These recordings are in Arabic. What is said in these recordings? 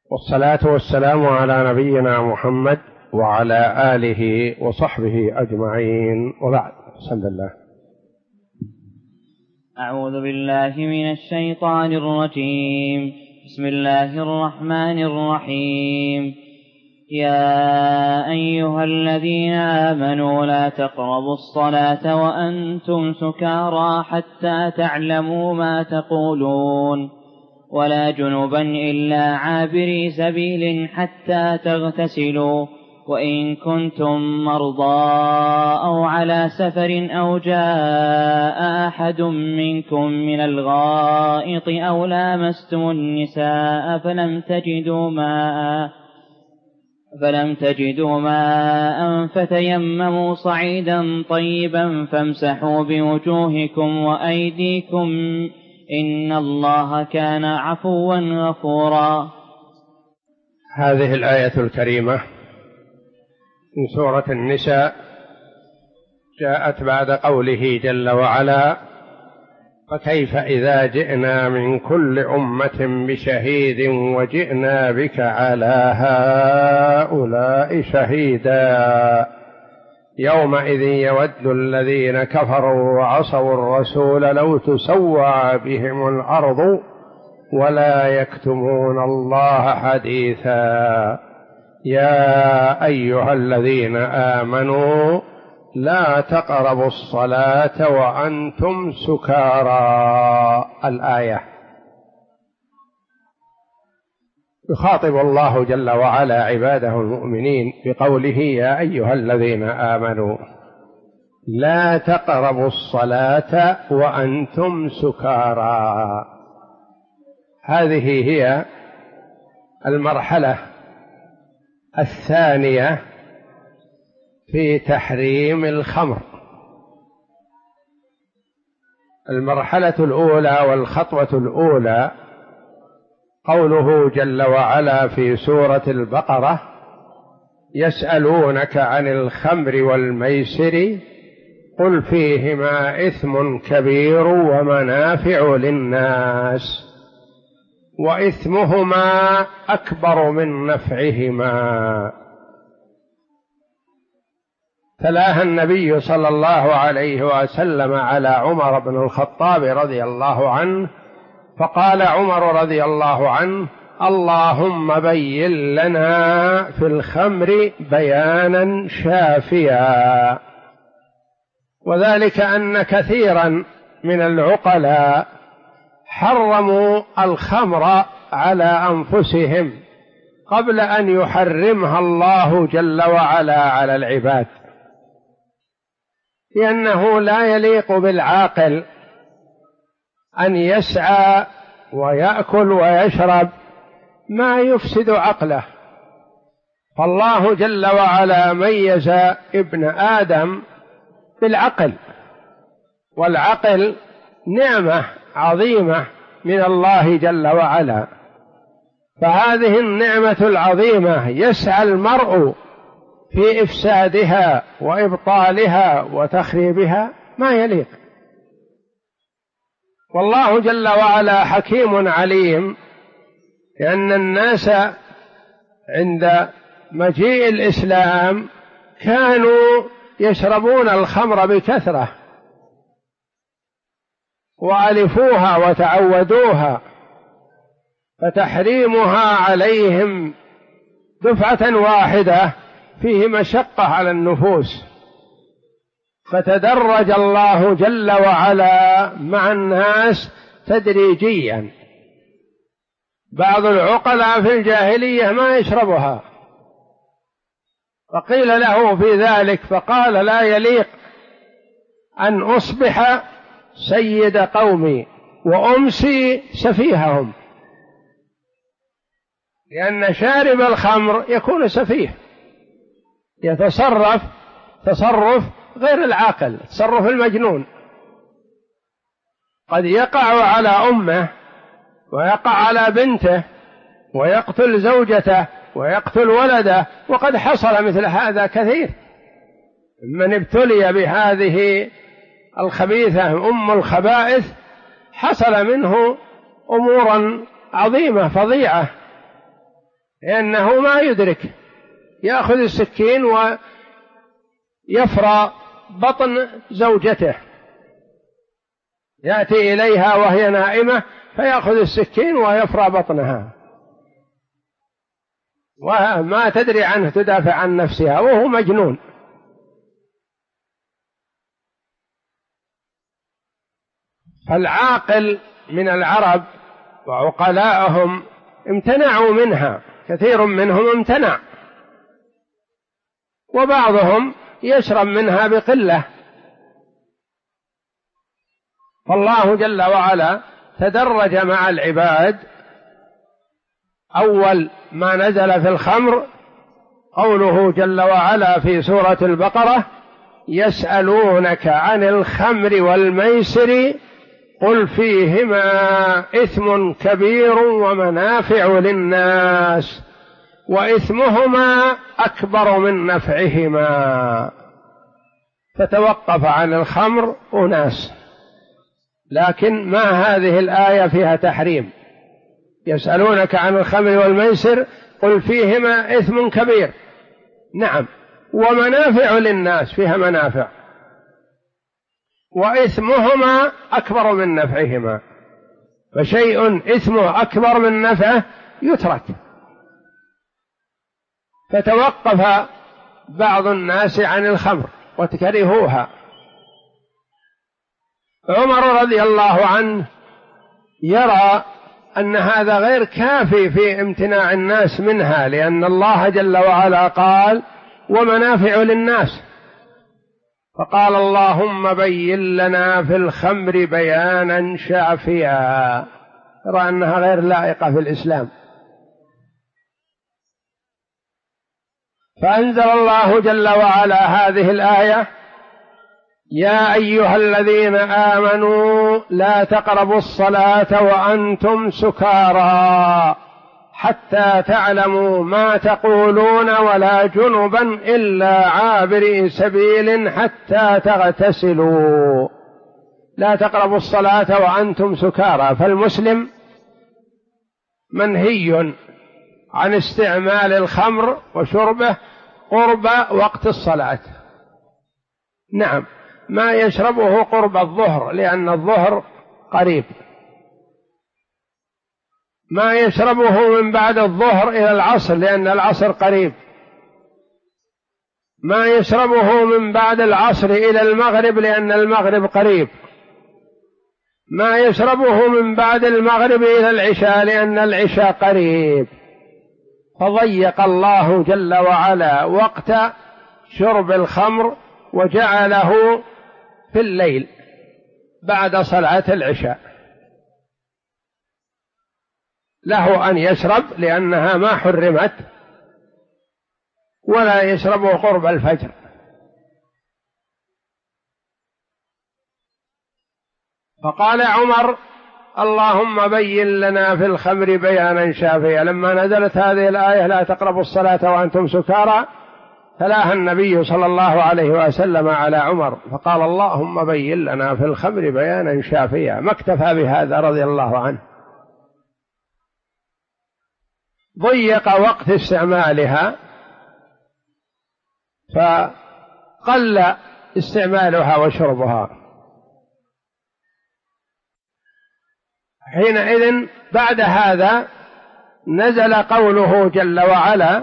والصلاة والسلام على نبينا محمد وعلى آله وصحبه أجمعين، وبعد. بسم الله. أعوذ بالله من الشيطان الرجيم. بسم الله الرحمن الرحيم. يا أيها الذين آمنوا لا تقربوا الصلاة وأنتم سكارى حتى تعلموا ما تقولون ولا جنبا إلا عابري سبيل حتى تغتسلوا وإن كنتم مرضى أو على سفر أو جاء أحد منكم من الغائط أو لامستم النساء فلم تجدوا ماء فتيمموا صعيدا طيبا فامسحوا بوجوهكم وأيديكم إن الله كان عفوا غفورا. هذه الآية الكريمة من سورة النساء جاءت بعد قوله جل وعلا: فكيف إذا جئنا من كل أمة بشهيد وجئنا بك على هؤلاء شهيدا يومئذ يود الذين كفروا وعصوا الرسول لو تسوى بهم الأرض ولا يكتمون الله حديثا يا أيها الذين آمنوا لا تقربوا الصلاة وأنتم سكارى. الآية يخاطب الله جل وعلا عباده المؤمنين بقوله: يا أيها الذين آمنوا لا تقربوا الصلاة وأنتم سكارى. هذه هي المرحلة الثانية في تحريم الخمر. المرحلة الأولى والخطوة الأولى قوله جل وعلا في سورة البقرة: يسألونك عن الخمر والميسر قل فيهما إثم كبير ومنافع للناس وإثمهما أكبر من نفعهما. تلاها النبي صلى الله عليه وسلم على عمر بن الخطاب رضي الله عنه، فقال عمر رضي الله عنه: اللهم بين لنا في الخمر بيانا شافيا. وذلك أن كثيرا من العقلاء حرموا الخمر على أنفسهم قبل أن يحرمها الله جل وعلا على العباد، لأنه لا يليق بالعاقل أن يسعى ويأكل ويشرب ما يفسد عقله. فالله جل وعلا ميز ابن آدم بالعقل، والعقل نعمة عظيمة من الله جل وعلا، فهذه النعمة العظيمة يسعى المرء في إفسادها وإبطالها وتخريبها ما يليق. والله جل وعلا حكيم عليم، لأن الناس عند مجيء الإسلام كانوا يشربون الخمر بكثرة وألفوها وتعودوها، فتحريمها عليهم دفعة واحدة فيه مشقة على النفوس، فتدرج الله جل وعلا مع الناس تدريجيا. بعض العقلاء في الجاهلية ما يشربها، فقيل له في ذلك فقال: لا يليق أن أصبح سيد قومي وأمسي سفيههم، لأن شارب الخمر يكون سفيه، يتصرف تصرف غير العاقل، تصرف المجنون. قد يقع على أمه ويقع على بنته ويقتل زوجته ويقتل ولده، وقد حصل مثل هذا كثير. من ابتلي بهذه الخبيثة أم الخبائث حصل منه أمورا عظيمة فظيعة، لأنه ما يدرك، يأخذ السكين ويفرى بطن زوجته، يأتي إليها وهي نائمة فيأخذ السكين ويفرى بطنها وما تدري عنه، تدافع عن نفسها وهو مجنون. فالعاقل من العرب وعقلاءهم امتنعوا منها، كثير منهم امتنع، وبعضهم يشرب منها بقلة. فالله جل وعلا تدرج مع العباد. أول ما نزل في الخمر قوله جل وعلا في سورة البقرة: يسألونك عن الخمر والميسر قل فيهما إثم كبير ومنافع للناس وإثمهما أكبر من نفعهما. فتوقف عن الخمر أناس، لكن ما هذه الآية فيها تحريم. يسألونك عن الخمر والميسر قل فيهما إثم كبير، نعم، ومنافع للناس، فيها منافع، وإثمهما أكبر من نفعهما. فشيء إثمه أكبر من نفعه يترك. فتوقف بعض الناس عن الخمر وكرهوها. عمر رضي الله عنه يرى أن هذا غير كافي في امتناع الناس منها، لأن الله جل وعلا قال: ومنافع للناس. فقال: اللهم بين لنا في الخمر بيانا شافيا. يرى أنها غير لائقة في الإسلام. فأنزل الله جل وعلا هذه الآية: يا أيها الذين آمنوا لا تقربوا الصلاة وأنتم سكارى حتى تعلموا ما تقولون ولا جنبا إلا عابري سبيل حتى تغتسلوا. لا تقربوا الصلاة وأنتم سكارى. فالمسلم منهي عن استعمال الخمر وشربه قرب وقت الصلاة. نعم، ما يشربه قرب الظهر لأن الظهر قريب، ما يشربه من بعد الظهر إلى العصر لأن العصر قريب، ما يشربه من بعد العصر إلى المغرب لأن المغرب قريب، ما يشربه من بعد المغرب إلى العشاء لأن العشاء قريب. فضيق الله جل وعلا وقت شرب الخمر وجعله في الليل بعد صلاة العشاء. له أن يشرب لأنها ما حرمت، ولا يشربه قرب الفجر. فقال عمر: اللهم بين لنا في الخمر بيانا شافيا. لما نزلت هذه الآية: لا تقربوا الصلاة وأنتم سكارى، تلاها النبي صلى الله عليه وسلم على عمر فقال: اللهم بين لنا في الخمر بيانا شافيا. ما اكتفى بهذا رضي الله عنه، ضيق وقت استعمالها فقل استعمالها وشربها. حينئذ بعد هذا نزل قوله جل وعلا: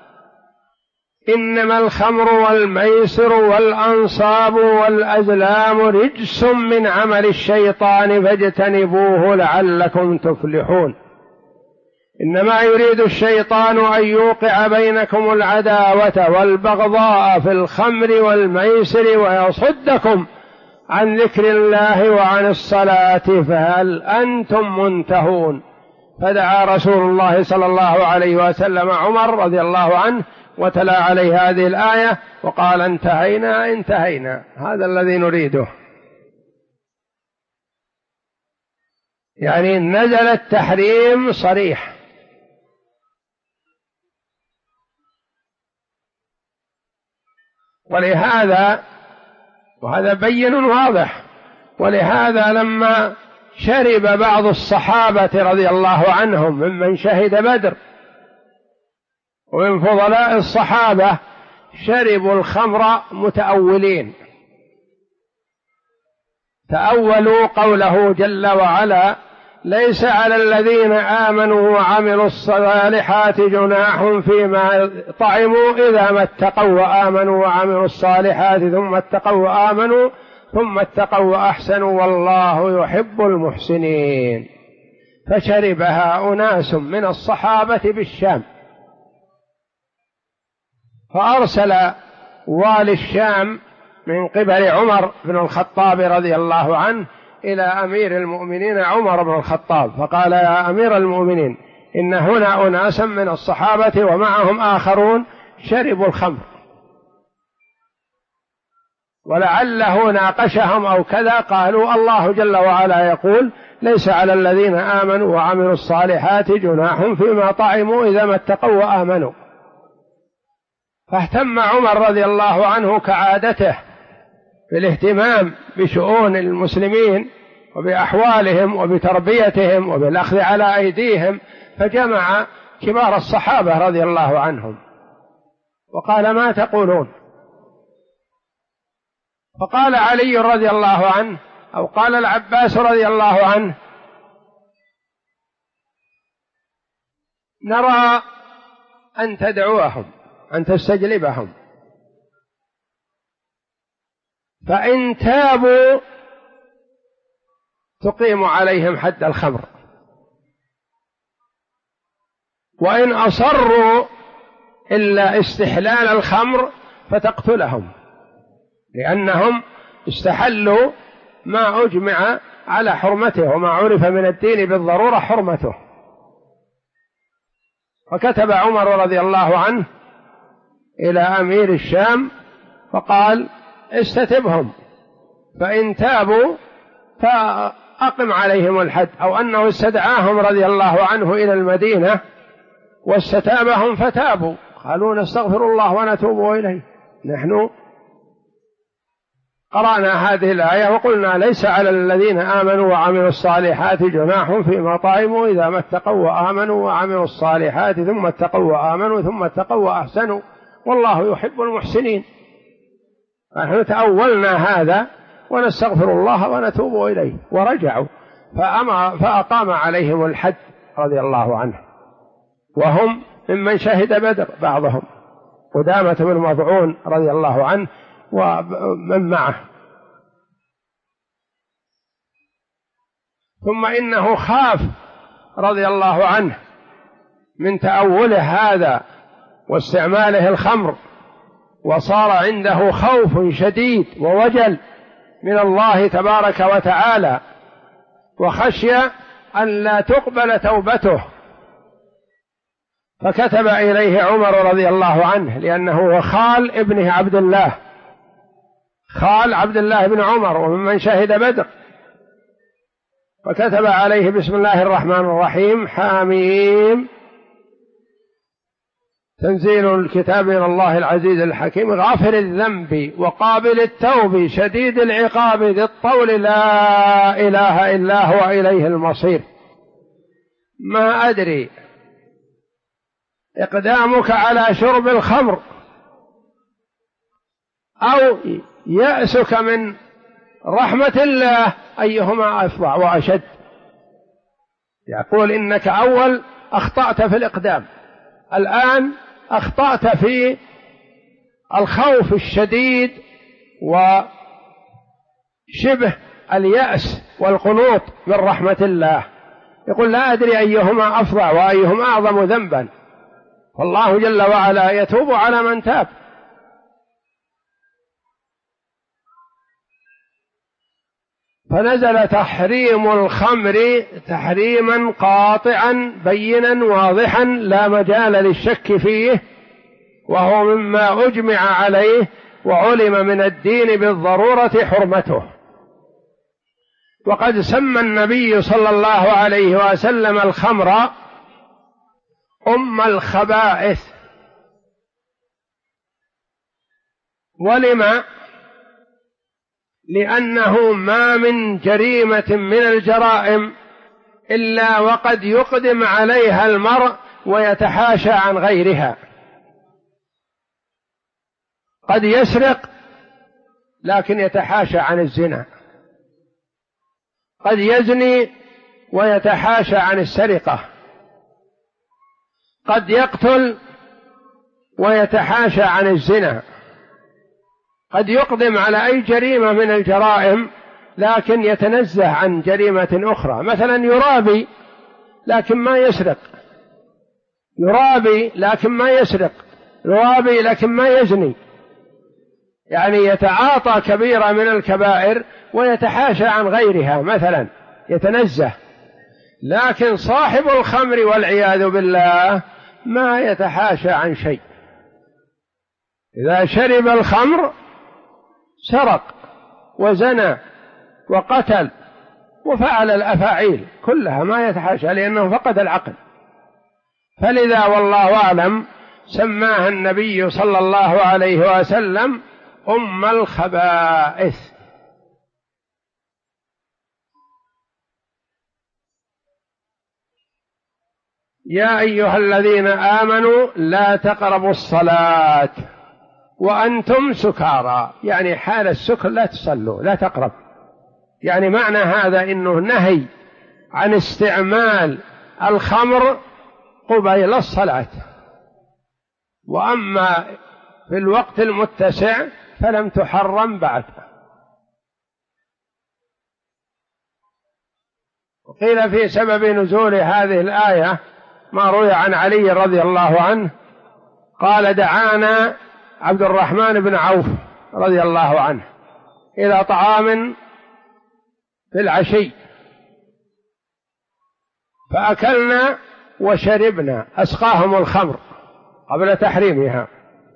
إنما الخمر والميسر والأنصاب والأزلام رجس من عمل الشيطان فاجتنبوه لعلكم تفلحون. إنما يريد الشيطان أن يوقع بينكم العداوة والبغضاء في الخمر والميسر ويصدكم عن ذكر الله وعن الصلاة فهل أنتم منتهون. فدعا رسول الله صلى الله عليه وسلم عمر رضي الله عنه وتلا عليه هذه الآية وقال: انتهينا انتهينا، هذا الذي نريده. يعني نزل التحريم صريح. ولهذا، وهذا بين واضح، ولهذا لما شرب بعض الصحابة رضي الله عنهم ممن شهد بدر ومن فضلاء الصحابة شربوا الخمر متأولين، تأولوا قوله جل وعلا: ليس على الذين آمنوا وعملوا الصالحات جناح فيما طعموا إذا ما اتقوا وآمنوا وعملوا الصالحات ثم اتقوا وآمنوا ثم اتقوا وأحسنوا والله يحب المحسنين. فشربها أناس من الصحابة بالشام، فأرسل والي الشام من قبل عمر بن الخطاب رضي الله عنه إلى أمير المؤمنين عمر بن الخطاب، فقال: يا أمير المؤمنين، إن هنا أناسا من الصحابة ومعهم آخرون شربوا الخمر، ولعله ناقشهم أو كذا، قالوا: الله جل وعلا يقول: ليس على الذين آمنوا وعملوا الصالحات جناح فيما طعموا إذا ما اتقوا وآمنوا. فاهتم عمر رضي الله عنه كعادته بالاهتمام بشؤون المسلمين وبأحوالهم وبتربيتهم وبالأخذ على أيديهم، فجمع كبار الصحابة رضي الله عنهم وقال: ما تقولون؟ فقال علي رضي الله عنه أو قال العباس رضي الله عنه: نرى أن تدعوهم، أن تستجلبهم، فإن تابوا تقيم عليهم حد الخمر، وإن أصروا إلا استحلال الخمر فتقتلهم، لأنهم استحلوا ما أجمع على حرمته وما عرف من الدين بالضرورة حرمته. فكتب عمر رضي الله عنه إلى أمير الشام فقال: استتبهم، فإن تابوا فأقم عليهم الحد، أو أنه استدعاهم رضي الله عنه إلى المدينة واستتابهم فتابوا، قالوا: نستغفر الله ونتوب إليه. نحن قرأنا هذه الآية وقلنا: ليس على الذين آمنوا وعملوا الصالحات جناح فيما طعموا إذا ما اتقوا وآمنوا وعملوا الصالحات ثم اتقوا وآمنوا ثم اتقوا وأحسنوا والله يحب المحسنين. نحن تأولنا هذا ونستغفر الله ونتوب إليه، ورجعوا فأقام عليهم الحد رضي الله عنه، وهم ممن شهد بدر، بعضهم قدامة بن مضعون رضي الله عنه ومن معه. ثم إنه خاف رضي الله عنه من تأوله هذا واستعماله الخمر، وصار عنده خوف شديد ووجل من الله تبارك وتعالى، وخشي أن لا تقبل توبته، فكتب إليه عمر رضي الله عنه، لأنه هو خال ابنه عبد الله، خال عبد الله بن عمر وممن شهد بدر، فكتب عليه: بسم الله الرحمن الرحيم، حاميم، تنزيل الكتاب من الله العزيز الحكيم، غافر الذنب وقابل التوب شديد العقاب ذي الطول لا إله إلا هو إليه المصير. ما أدري إقدامك على شرب الخمر أو يأسك من رحمة الله أيهما أفظع وأشد. يقول: إنك أول أخطأت في الإقدام، الآن أخطأت في الخوف الشديد وشبه اليأس والقنوط من رحمة الله. يقول: لا أدري أيهما أفظع وأيهما أعظم ذنبا، فالله جل وعلا يتوب على من تاب. فنزل تحريم الخمر تحريما قاطعا بينا واضحا لا مجال للشك فيه، وهو مما أجمع عليه وعلم من الدين بالضرورة حرمته. وقد سمى النبي صلى الله عليه وسلم الخمر أم الخبائث. ولما؟ لأنه ما من جريمة من الجرائم إلا وقد يقدم عليها المرء ويتحاشى عن غيرها، قد يسرق لكن يتحاشى عن الزنا، قد يزني ويتحاشى عن السرقة، قد يقتل ويتحاشى عن الزنا، قد يقدم على أي جريمة من الجرائم لكن يتنزه عن جريمة أخرى، مثلا يرابي لكن ما يسرق، يرابي لكن ما يسرق، يرابي لكن ما يزني، يعني يتعاطى كبيرة من الكبائر ويتحاشى عن غيرها، مثلا يتنزه. لكن صاحب الخمر والعياذ بالله ما يتحاشى عن شيء، إذا شرب الخمر سرق وزنى وقتل وفعل الأفاعيل كلها، ما يتحاشى لأنه فقد العقل. فلذا والله أعلم سماها النبي صلى الله عليه وسلم أم الخبائث. يا أيها الذين آمنوا لا تقربوا الصلاة وأنتم سكارى، يعني حال السكر لا تصلوا، لا تقرب، يعني معنى هذا إنه نهي عن استعمال الخمر قبيل الصلاة، وأما في الوقت المتسع فلم تحرم بعد. وقيل في سبب نزول هذه الآية ما روي عن علي رضي الله عنه قال: دعانا عبد الرحمن بن عوف رضي الله عنه إلى طعام في العشي فأكلنا وشربنا، أسقاهم الخمر قبل تحريمها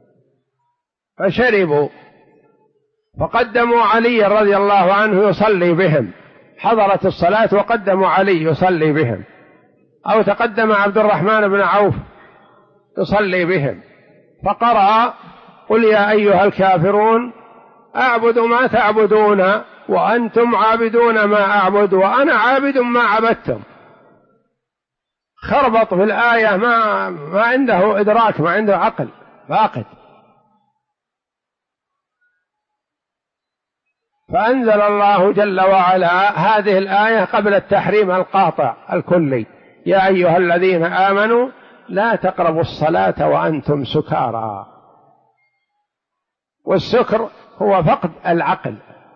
فشربوا، فقدموا علي رضي الله عنه يصلي بهم، حضرت الصلاة وقدموا علي يصلي بهم، أو تقدم عبد الرحمن بن عوف يصلي بهم فقرأ: قل يا أيها الكافرون أعبد ما تعبدون وأنتم عابدون ما أعبد وأنا عابد ما عبدتم. خربط في الآية، ما عنده إدراك، ما عنده عقل، فاقد. فأنزل الله جل وعلا هذه الآية قبل التحريم القاطع الكلي: يا أيها الذين آمنوا لا تقربوا الصلاة وأنتم سكارى. والسكر هو فقد العقل.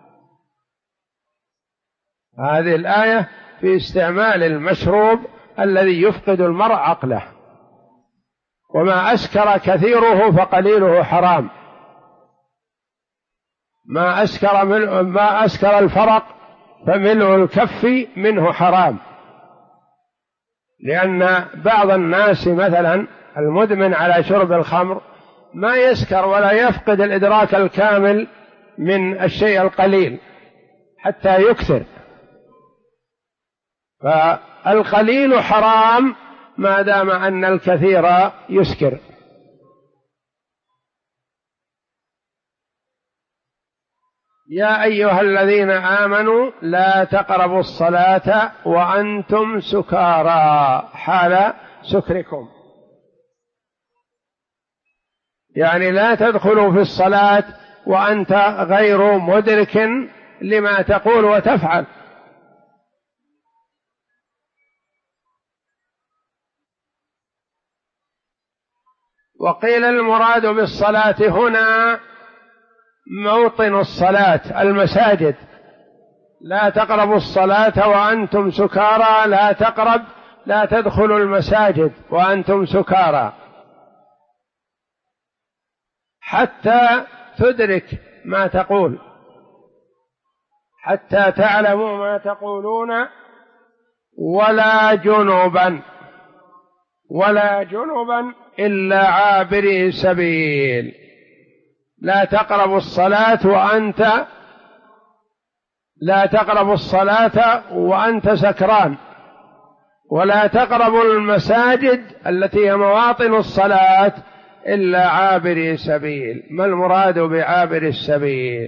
هذه الآية في استعمال المشروب الذي يفقد المرء عقله. وما أسكر كثيره فقليله حرام، ما أسكر الفرق فملء الكف منه حرام. لأن بعض الناس مثلا المدمن على شرب الخمر ما يسكر ولا يفقد الإدراك الكامل من الشيء القليل حتى يكثر، فالقليل حرام ما دام أن الكثير يسكر. يا أيها الذين آمنوا لا تقربوا الصلاة وأنتم سكارى حال سكركم، يعني لا تدخلوا في الصلاة وأنت غير مدرك لما تقول وتفعل. وقيل المراد بالصلاة هنا موطن الصلاة، المساجد. لا تقربوا الصلاة وأنتم سكارى، لا تدخلوا المساجد وأنتم سكارى حتى تدرك ما تقول، حتى تعلموا ما تقولون. ولا جنبا إلا عابري سبيل. لا تقربوا الصلاة وأنت سكران، ولا تقربوا المساجد التي هي مواطن الصلاة إلا عابري سبيل. ما المراد بعابر السبيل؟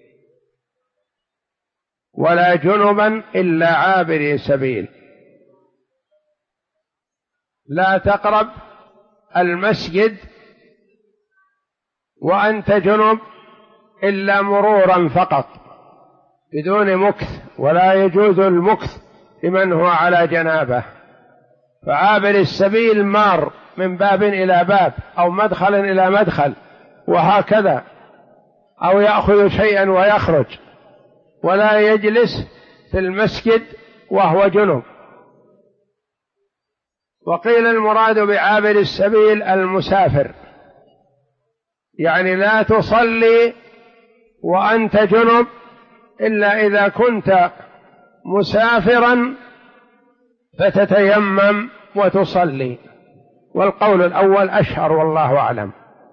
ولا جنبا إلا عابري سبيل. لا تقرب المسجد وأنت جنب إلا مرورا فقط بدون مكث، ولا يجوز المكث لمن هو على جنابه. فعابر السبيل مار من باب إلى باب أو مدخل إلى مدخل وهكذا، أو يأخذ شيئا ويخرج، ولا يجلس في المسجد وهو جنب. وقيل المراد بعابر السبيل المسافر، يعني لا تصلي وأنت جنب إلا إذا كنت مسافرا فتتيمم وتصلي، والقول الأول أشهر والله أعلم.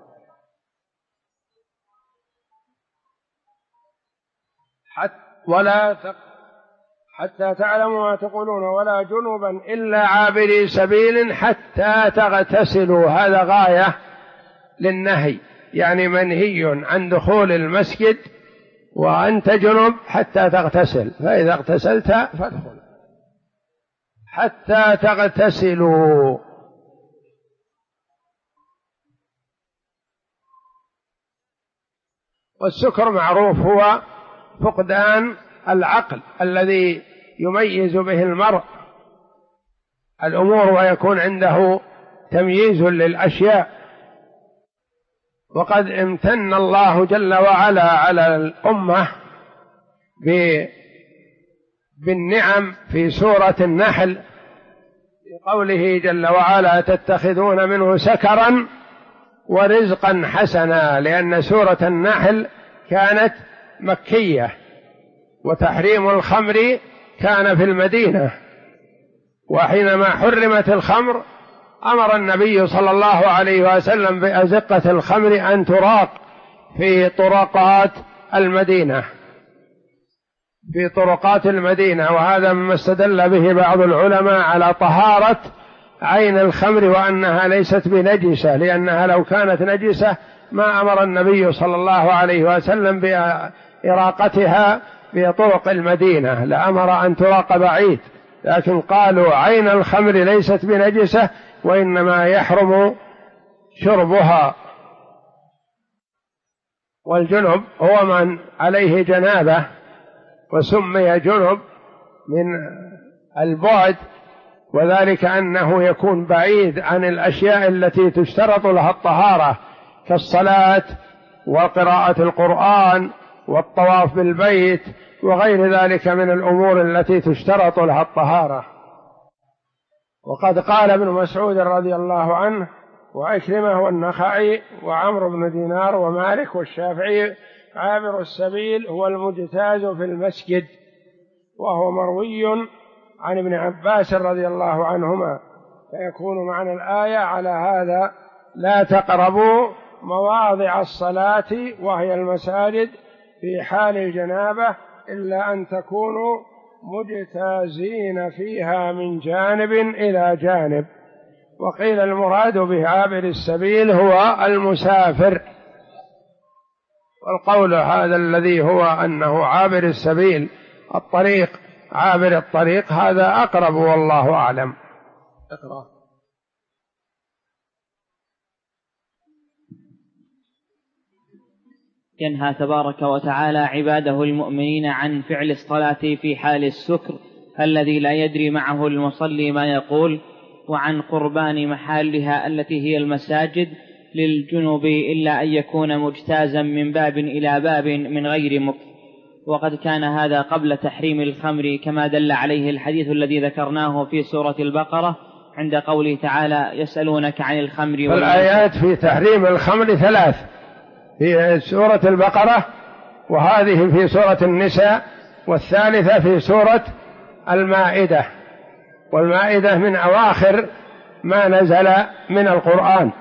حتى تعلموا ما تقولون ولا جنبا إلا عابري سبيل حتى تغتسلوا، هذا غاية للنهي، يعني منهي عن دخول المسجد وأنت جنب حتى تغتسل، فإذا اغتسلت فادخل حتى تغتسلوا. والسكر معروف هو فقدان العقل الذي يميز به المرء الأمور ويكون عنده تمييز للأشياء. وقد امتن الله جل وعلا على الأمة بالنعم في سورة النحل بقوله جل وعلا تتخذون منه سكرا ورزقا حسنا، لأن سورة النحل كانت مكية وتحريم الخمر كان في المدينة، وحينما حرمت الخمر أمر النبي صلى الله عليه وسلم بأزقة الخمر أن تراق في طرقات المدينة، وهذا مما استدل به بعض العلماء على طهارة عين الخمر وأنها ليست بنجسة، لأنها لو كانت نجسة ما أمر النبي صلى الله عليه وسلم بإراقتها في طرق المدينة، لأمر أن تراق بعيد، لكن قالوا عين الخمر ليست بنجسة وإنما يحرم شربها. والجنب هو من عليه جنابة، وسمي جنب من البعد، وذلك أنه يكون بعيد عن الأشياء التي تشترط لها الطهارة كالصلاة وقراءة القرآن والطواف بالبيت وغير ذلك من الأمور التي تشترط لها الطهارة. وقد قال ابن مسعود رضي الله عنه وعكرمة والنخعي وعمرو بن دينار ومالك والشافعي عابر السبيل هو المجتاز في المسجد، وهو مروي عن ابن عباس رضي الله عنهما، فيكون معنى الآية على هذا لا تقربوا مواضع الصلاة وهي المساجد في حال الجنابة إلا أن تكونوا مجتازين فيها من جانب إلى جانب. وقيل المراد بعابر السبيل هو المسافر، والقول هذا الذي هو أنه عابر السبيل الطريق عابر الطريق هذا أقرب والله أعلم. اقرأ. ينهى تبارك وتعالى عباده المؤمنين عن فعل الصلاة في حال السكر الذي لا يدري معه المصلي ما يقول، وعن قربان محلها التي هي المساجد للجنوب إلا أن يكون مجتازا من باب إلى باب من غير مكث. وقد كان هذا قبل تحريم الخمر كما دل عليه الحديث الذي ذكرناه في سورة البقرة عند قوله تعالى يسألونك عن الخمر. فالآيات في تحريم الخمر 3 في سورة البقرة، وهذه في سورة النساء، والثالثة في سورة المائدة، والمائدة من أواخر ما نزل من القرآن.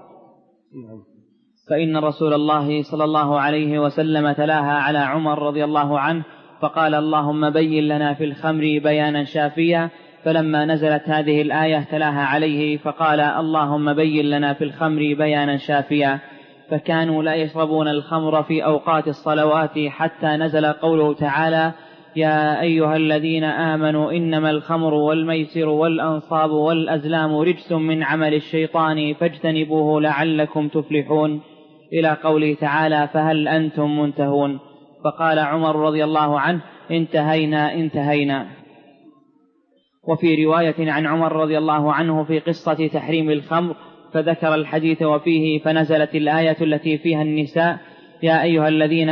فإن رسول الله صلى الله عليه وسلم تلاها على عمر رضي الله عنه فقال اللهم بين لنا في الخمر بيانا شافيا، فلما نزلت هذه الآية تلاها عليه فقال اللهم بين لنا في الخمر بيانا شافيا. فكانوا لا يشربون الخمر في أوقات الصلوات حتى نزل قوله تعالى يا أيها الذين آمنوا إنما الخمر والميسر والأنصاب والأزلام رجس من عمل الشيطان فاجتنبوه لعلكم تفلحون. إلى قوله تعالى فهل أنتم منتهون؟ فقال عمر رضي الله عنه انتهينا. وفي رواية عن عمر رضي الله عنه في قصة تحريم الخمر فذكر الحديث وفيه فنزلت الآية التي فيها النساء يا أيها الذين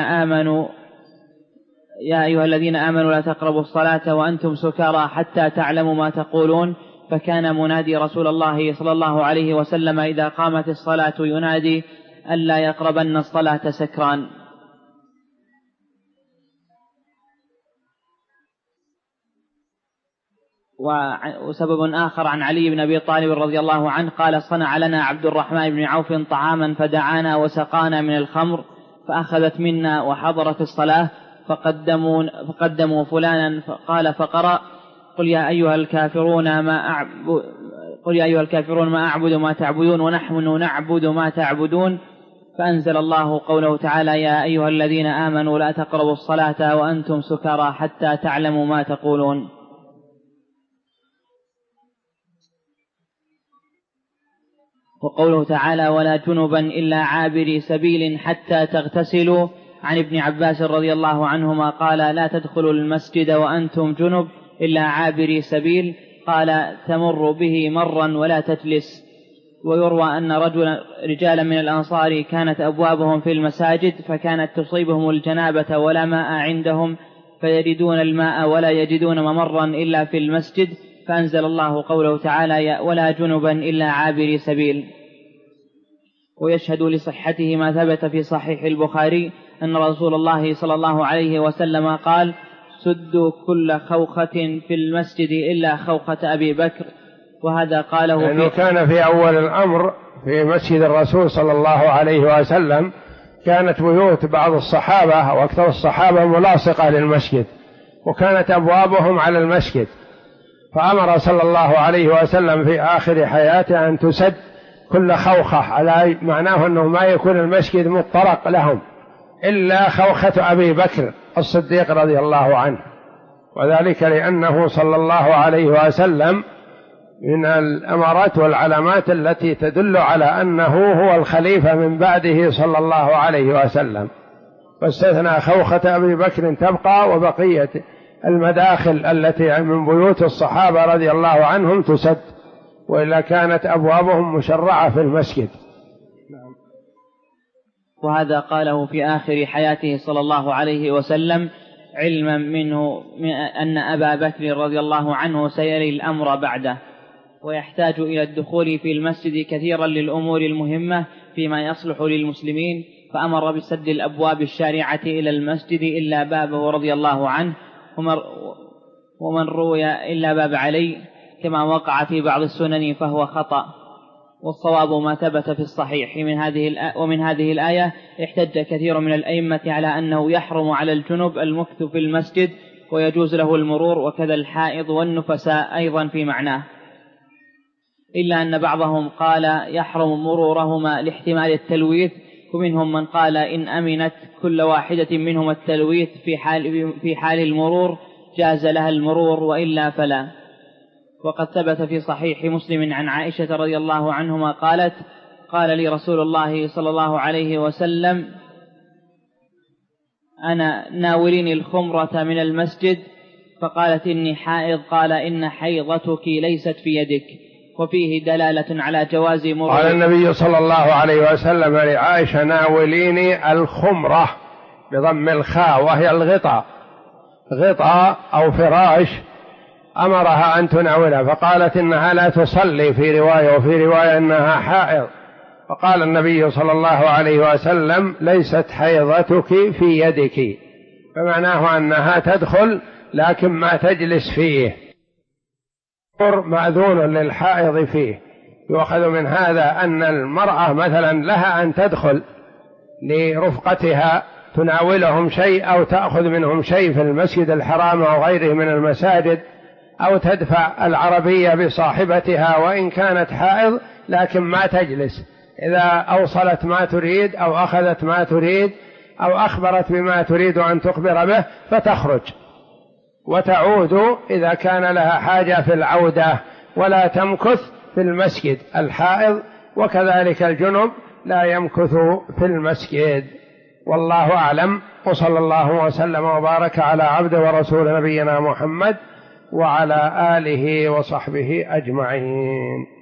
آمنوا لا تقربوا الصلاة وأنتم سكارى حتى تعلموا ما تقولون. فكان منادي رسول الله صلى الله عليه وسلم إذا قامت الصلاة ينادي ألا يقربن الصلاة سكران. وسبب آخر عن علي بن أبي طالب رضي الله عنه قال صنع لنا عبد الرحمن بن عوف طعاما فدعانا وسقانا من الخمر فأخذت منا وحضرت الصلاة فقدموا فلانا قال فقرأ قل يا أيها الكافرون ما أعبد ما تعبدون ونحن نعبد ما تعبدون. فأنزل الله قوله تعالى يا أيها الذين آمنوا لا تقربوا الصلاة وأنتم سكارى حتى تعلموا ما تقولون. وقوله تعالى ولا جنبا إلا عابري سبيل حتى تغتسلوا. عن ابن عباس رضي الله عنهما قال لا تدخلوا المسجد وأنتم جنب إلا عابري سبيل، قال تمر به مرا ولا تجلس. ويروى أن رجالا من الأنصار كانت أبوابهم في المساجد فكانت تصيبهم الجنابة ولا ماء عندهم فيجدون الماء ولا يجدون ممرا إلا في المسجد، فأنزل الله قوله تعالى ولا جنبا إلا عابري سبيل. ويشهد لصحته ما ثبت في صحيح البخاري أن رسول الله صلى الله عليه وسلم قال سدوا كل خوخة في المسجد إلا خوخة أبي بكر. وهذا قاله لأنه كان في أول الأمر في مسجد الرسول صلى الله عليه وسلم كانت بيوت بعض الصحابة وأكثر الصحابة ملاصقة للمسجد وكانت أبوابهم على المسجد، فأمر صلى الله عليه وسلم في آخر حياته أن تسد كل خوخة، على معناه أنه ما يكون المسجد مطرق لهم إلا خوخة أبي بكر الصديق رضي الله عنه، وذلك لأنه صلى الله عليه وسلم من الأمارات والعلامات التي تدل على أنه هو الخليفة من بعده صلى الله عليه وسلم، فاستثنى خوخة أبي بكر تبقى وبقية المداخل التي من بيوت الصحابة رضي الله عنهم تسد، وإلا كانت أبوابهم مشرعة في المسجد. وهذا قاله في آخر حياته صلى الله عليه وسلم علما منه أن أبا بكر رضي الله عنه سيري الأمر بعده، ويحتاج إلى الدخول في المسجد كثيرا للأمور المهمة فيما يصلح للمسلمين، فأمر بسد الأبواب الشارعة إلى المسجد إلا بابه رضي الله عنه، ومن روي إلا باب علي كما وقع في بعض السنن فهو خطأ. والصواب ما ثبت في الصحيح ومن هذه الآية احتج كثير من الأئمة على أنه يحرم على الجنب المكث في المسجد ويجوز له المرور، وكذا الحائض والنفساء أيضا في معناه، إلا أن بعضهم قال يحرم مرورهما لاحتمال التلويث، ومنهم من قال إن أمنت كل واحدة منهم التلويث في حال المرور جاز لها المرور وإلا فلا. وقد ثبت في صحيح مسلم عن عائشة رضي الله عنهما قالت قال لي رسول الله صلى الله عليه وسلم أنا ناولني الخمرة من المسجد، فقالت إني حائض، قال إن حيضتك ليست في يدك. وفيه دلالة على جواز مرور. قال النبي صلى الله عليه وسلم لعائشة ناوليني الخمرة بضم الخاء وهي الغطاء، غطاء أو فراش، أمرها أن تناولها، فقالت إنها لا تصلي في رواية، وفي رواية إنها حائض، فقال النبي صلى الله عليه وسلم ليست حيضتك في يدك، فمعناه أنها تدخل لكن ما تجلس فيه، مأذون للحائض فيه. يؤخذ من هذا أن المرأة مثلا لها أن تدخل لرفقتها تناولهم شيء أو تأخذ منهم شيء في المسجد الحرام أو غيره من المساجد، أو تدفع العربية بصاحبتها وإن كانت حائض لكن ما تجلس، إذا أوصلت ما تريد أو أخذت ما تريد أو أخبرت بما تريد أن تخبر به فتخرج وتعود إذا كان لها حاجة في العودة، ولا تمكث في المسجد الحائض، وكذلك الجنب لا يمكث في المسجد. والله أعلم، وصلى الله وسلم وبارك على عبده ورسول نبينا محمد وعلى آله وصحبه أجمعين.